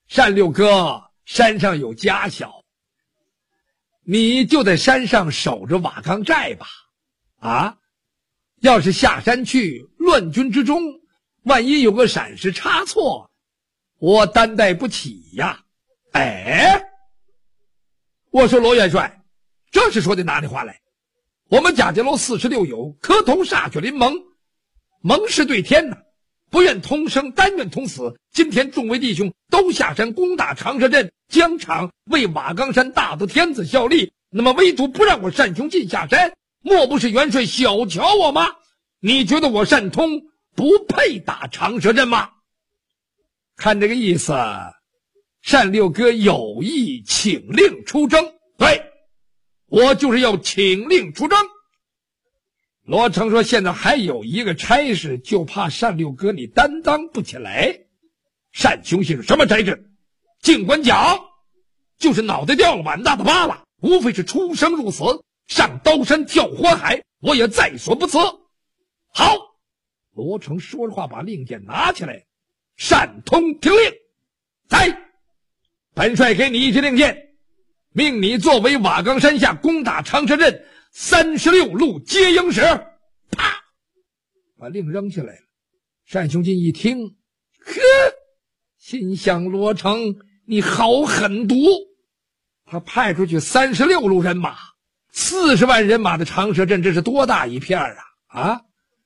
单六哥山上有家小，你就在山上守着瓦岗寨吧。啊，要是下山去乱军之中，万一有个闪失差错，我担待不起呀。哎，我说罗元帅，这是说的哪里话来？我们贾家楼46友磕头歃血临盟，盟誓对天呐，不愿同生，但愿同死。今天众位弟兄都下山攻打长蛇阵，疆场为瓦岗山大德天子效力，那么唯独不让我单雄进下山，莫不是元帅小瞧我吗？你觉得我单通不配打长蛇阵吗？看这个意思，单六哥有意请令出征。对，我就是要请令出征。罗成说，现在还有一个差事，就怕单六哥你担当不起来。单雄信是什么差事？尽管讲，就是脑袋掉了碗大的疤了，无非是出生入死，上刀山跳火海，我也在所不辞。好，罗成说着话把令箭拿起来，单通听令。在，本帅给你一支令箭，命你作为瓦岗山下攻打长蛇阵36路接应使。啪，把令扔下来了。单雄进一听，呵，心想罗成你好狠毒。他派出去36路人马，40万人马的长蛇阵，这是多大一片啊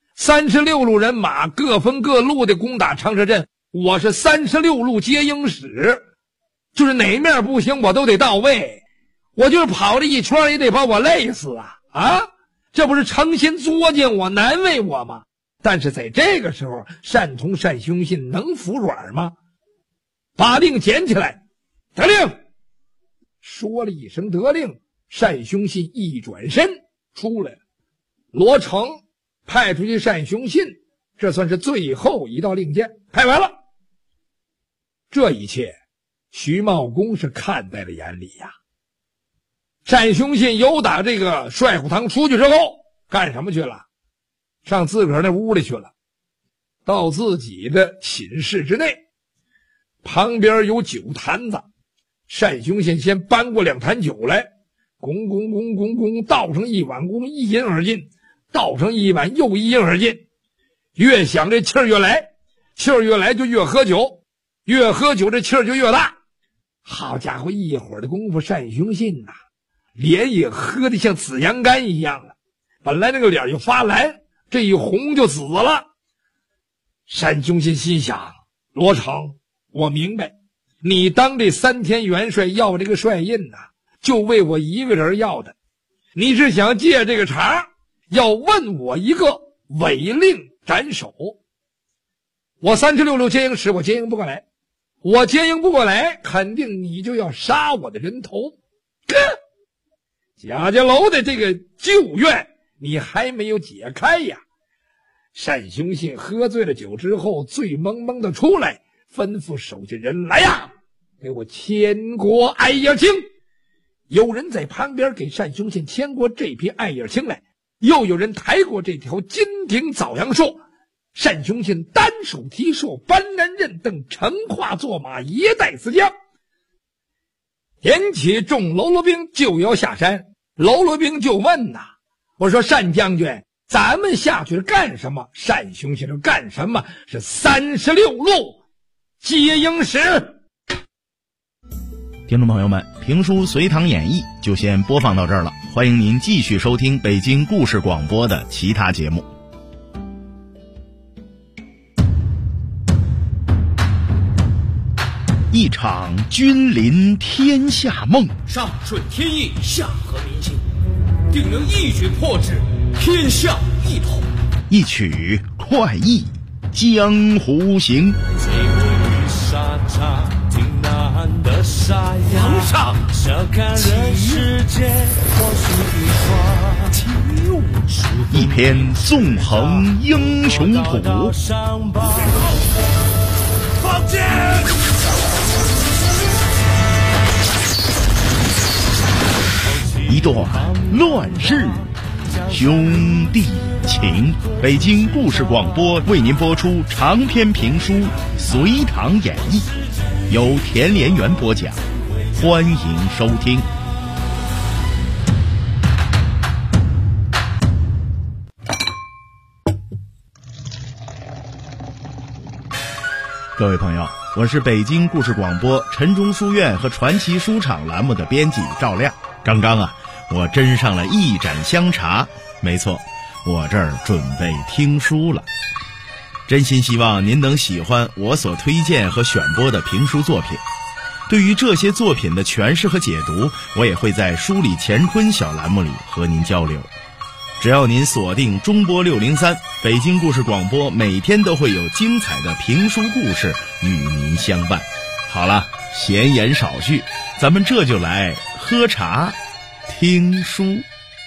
！36路人马各分各路的攻打长蛇阵，我是36路接应使，就是哪面不行我都得到位，我就是跑了一圈也得把我累死啊！这不是诚心作践我难为我吗？但是在这个时候，单通单雄信能服软吗？把令捡起来，得令。说了一声得令，单雄信一转身出来了。罗成派出去单雄信，这算是最后一道令箭，派完了。这一切徐茂公是看在了眼里呀。单雄信由打这个帅府堂出去之后，干什么去了？上自个儿那屋里去了，到自己的寝室之内，旁边有酒坛子，单雄信先搬过2坛酒来，咣咣咣咣咣，倒上一碗，咣，一饮而尽，倒上一碗，又一饮而尽。越想这气儿越来，气儿越来就越喝酒，越喝酒这气儿就越大。好家伙，一会儿的功夫，单雄信脸也喝得像紫阳干一样了，本来那个脸就发蓝，这一红就紫了。单雄信心想，罗成，我明白，你当这3天元帅要这个帅印就为我一个人要的，你是想借这个茬要问我一个违令斩首。我36路接应使，我接应不过来，我接应不过来，肯定你就要杀我的人头。贾家楼的这个旧怨你还没有解开呀。单雄信喝醉了酒之后，醉蒙蒙的出来，吩咐手下人来呀，给我牵过艾叶青。有人在旁边给单雄信牵过这匹艾叶青来，又有人抬过这条金顶枣阳兽。单雄信单手提槊，搬鞍认镫，乘跨坐马，一带四将，引起众喽啰兵就要下山。喽啰兵就问我说单将军，咱们下去是干什么？单雄信是干什么？是36路接应使。 听众朋友们，评书《隋唐演义》就先播放到这儿了，欢迎您继续收听北京故事广播的其他节目。一场君临天下梦， 上顺天意，下合民心，定能一举破之，天下一统。 一曲快意江湖行。 最不与沙场挺难的沙哑， 皇上小看人世间或许一花， 一篇纵横英雄谱， 放箭！ 一段乱世兄弟情。北京故事广播为您播出长篇评书《隋唐演义》， 由田连元播讲，欢迎收听。各位朋友，我是北京故事广播陈中书院和传奇书场栏目的编辑赵亮。刚刚我斟上了一盏香茶，没错，我这儿准备听书了。真心希望您能喜欢我所推荐和选播的评书作品。对于这些作品的诠释和解读，我也会在书里乾坤小栏目里和您交流。只要您锁定中波603北京故事广播，每天都会有精彩的评书故事与您相伴。好了，闲言少叙，咱们这就来喝茶听书。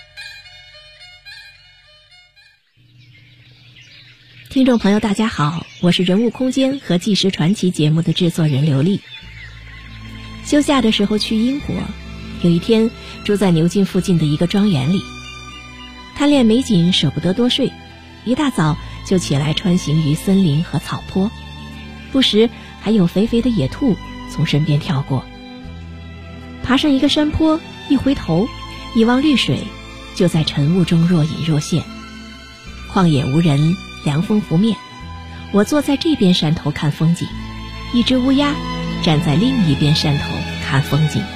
听众朋友大家好，我是人物空间和纪实传奇节目的制作人刘丽。休假的时候去英国，有一天住在牛津附近的一个庄园里，贪恋美景舍不得多睡，一大早就起来穿行于森林和草坡，不时还有肥肥的野兔从身边跳过。爬上一个山坡，一回头一望绿水，就在晨雾中若隐若现。旷野无人，凉风拂面，我坐在这边山头看风景，一只乌鸦站在另一边山头看风景。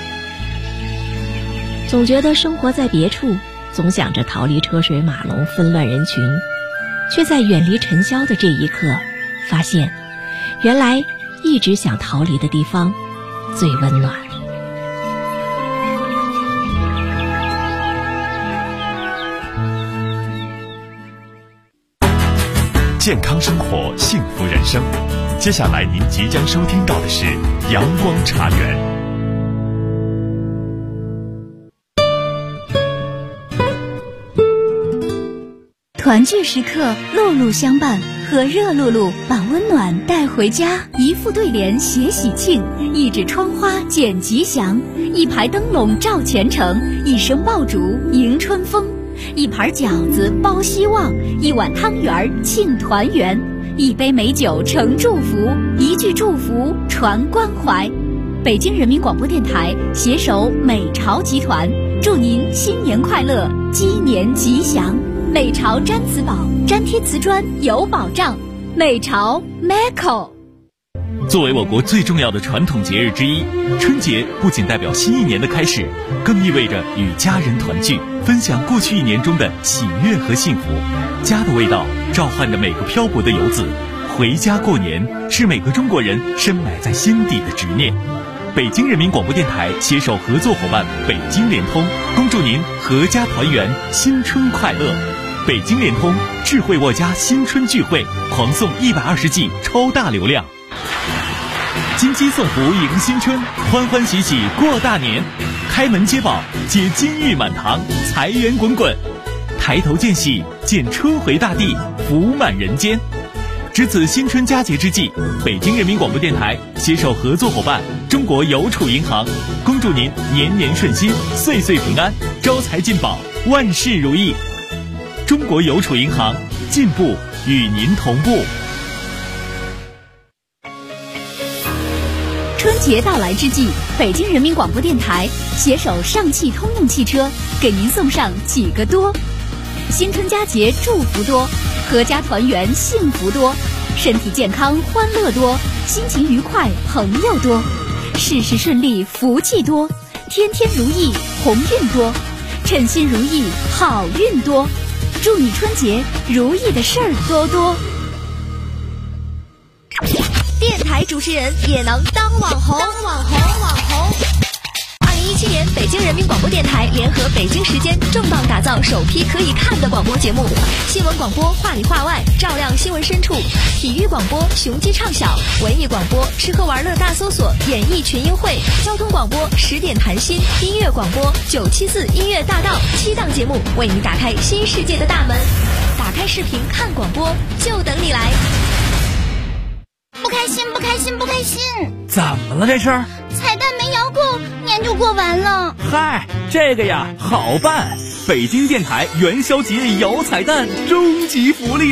总觉得生活在别处，总想着逃离车水马龙纷乱人群，却在远离尘嚣的这一刻发现，原来一直想逃离的地方最温暖。 健康生活，幸福人生。接下来您即将收听到的是阳光茶园。 团聚时刻，路路相伴，和热露露把温暖带回家。一副对联写喜庆，一纸窗花剪吉祥，一排灯笼照前程，一声爆竹迎春风。一盘饺子包希望，一碗汤圆庆团圆，一杯美酒盛祝福，一句祝福传关怀。北京人民广播电台携手美巢集团，祝您新年快乐，鸡年吉祥。美巢粘瓷宝，粘贴瓷砖有保障。美巢 Meco。 作为我国最重要的传统节日之一，春节不仅代表新一年的开始，更意味着与家人团聚，分享过去一年中的喜悦和幸福。家的味道召唤着每个漂泊的游子，回家过年是每个中国人深埋在心底的执念。北京人民广播电台携手合作伙伴北京联通，恭祝您阖家团圆，新春快乐。北京联通智慧沃家新春聚会，狂送120G 超大流量。金鸡送福迎新春，欢欢喜喜过大年，开门接宝，接金玉满堂，财源滚滚，抬头见喜，见春回大地，福满人间。值此新春佳节之际，北京人民广播电台携手合作伙伴中国邮储银行，恭祝您年年顺心，岁岁平安，招财进宝，万事如意。中国邮储银行，进步与您同步。 春节到来之际，北京人民广播电台携手上汽通用汽车，给您送上几个多：新春佳节祝福多，阖家团圆幸福多，身体健康欢乐多，心情愉快朋友多，事事顺利福气多，天天如意鸿运多，称心如意好运多。祝你春节如意的事儿多多。 电台主持人也能当网红。2017年，北京人民广播电台联合北京时间重磅打造首批可以看的广播节目：新闻广播话里话外，照亮新闻深处；体育广播雄鸡唱晓；文艺广播吃喝玩乐大搜索，演艺群英会；交通广播10点谈心；音乐广播974音乐大道。7档节目为你打开新世界的大门。打开视频看广播，就等你来。 不开心， 怎么了这是？ 彩蛋没摇够，年就过完了。 嗨，这个呀好办，北京电台元宵节摇彩蛋终极福利